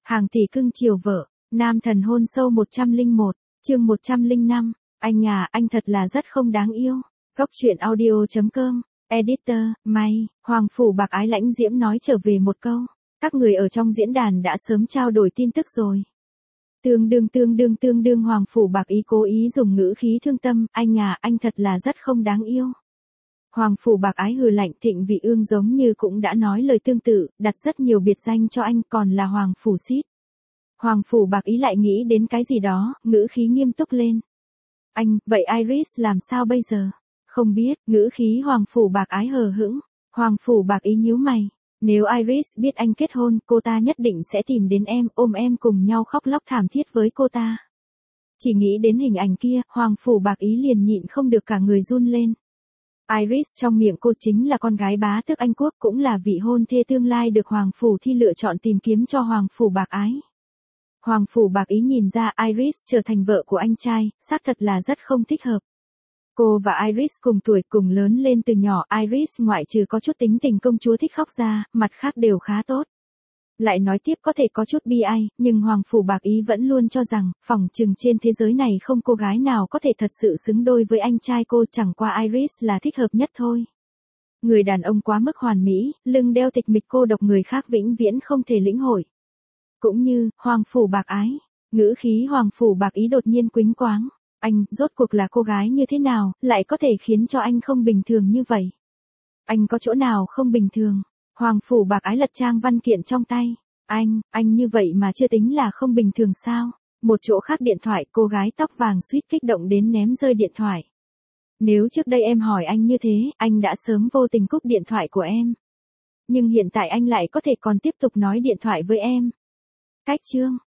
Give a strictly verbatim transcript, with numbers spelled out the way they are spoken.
Hàng tỷ cưng chiều vợ, nam thần hôn sâu một trăm lẻ một, chương một trăm lẻ năm, anh à, anh thật là rất không đáng yêu. Góc truyện audio chấm com, editor, may, Hoàng Phủ Bạc Ái lãnh diễm nói trở về một câu. Các người ở trong diễn đàn đã sớm trao đổi tin tức rồi. Tương đương tương đương tương đương Hoàng Phủ Bạc Ý cố ý dùng ngữ khí thương tâm, anh à, anh thật là rất không đáng yêu. Hoàng Phủ Bạc Ái hừ lạnh, Thịnh Vị Ương giống như cũng đã nói lời tương tự, đặt rất nhiều biệt danh cho anh, còn là Hoàng Phủ Xít. Hoàng Phủ Bạc Ý lại nghĩ đến cái gì đó, ngữ khí nghiêm túc lên. Anh, vậy Iris làm sao bây giờ? Không biết, ngữ khí Hoàng Phủ Bạc Ái hờ hững. Hoàng Phủ Bạc Ý nhíu mày. Nếu Iris biết anh kết hôn, cô ta nhất định sẽ tìm đến em, ôm em cùng nhau khóc lóc thảm thiết với cô ta. Chỉ nghĩ đến hình ảnh kia, Hoàng Phủ Bạc Ý liền nhịn không được cả người run lên. Iris trong miệng cô chính là con gái bá tước Anh Quốc, cũng là vị hôn thê tương lai được Hoàng Phủ Thi lựa chọn tìm kiếm cho Hoàng Phủ Bạc Ái. Hoàng Phủ Bạc Ý nhìn ra Iris trở thành vợ của anh trai, xác thật là rất không thích hợp. Cô và Iris cùng tuổi cùng lớn lên từ nhỏ, Iris ngoại trừ có chút tính tình công chúa thích khóc ra, mặt khác đều khá tốt. Lại nói tiếp có thể có chút bi ai, nhưng Hoàng Phủ Bạc Ý vẫn luôn cho rằng, phỏng chừng trên thế giới này không cô gái nào có thể thật sự xứng đôi với anh trai cô, chẳng qua Iris là thích hợp nhất thôi. Người đàn ông quá mức hoàn mỹ, lưng đeo tịch mịch cô độc người khác vĩnh viễn không thể lĩnh hội. Cũng như, Hoàng Phủ Bạc Ái, ngữ khí Hoàng Phủ Bạc Ý đột nhiên quĩnh quáng. Anh, rốt cuộc là cô gái như thế nào, lại có thể khiến cho anh không bình thường như vậy? Anh có chỗ nào không bình thường? Hoàng Phủ Bạc Ái lật trang văn kiện trong tay. Anh, anh như vậy mà chưa tính là không bình thường sao? Một chỗ khác điện thoại, cô gái tóc vàng suýt kích động đến ném rơi điện thoại. Nếu trước đây em hỏi anh như thế, anh đã sớm vô tình cúp điện thoại của em. Nhưng hiện tại anh lại có thể còn tiếp tục nói điện thoại với em. Cách chương.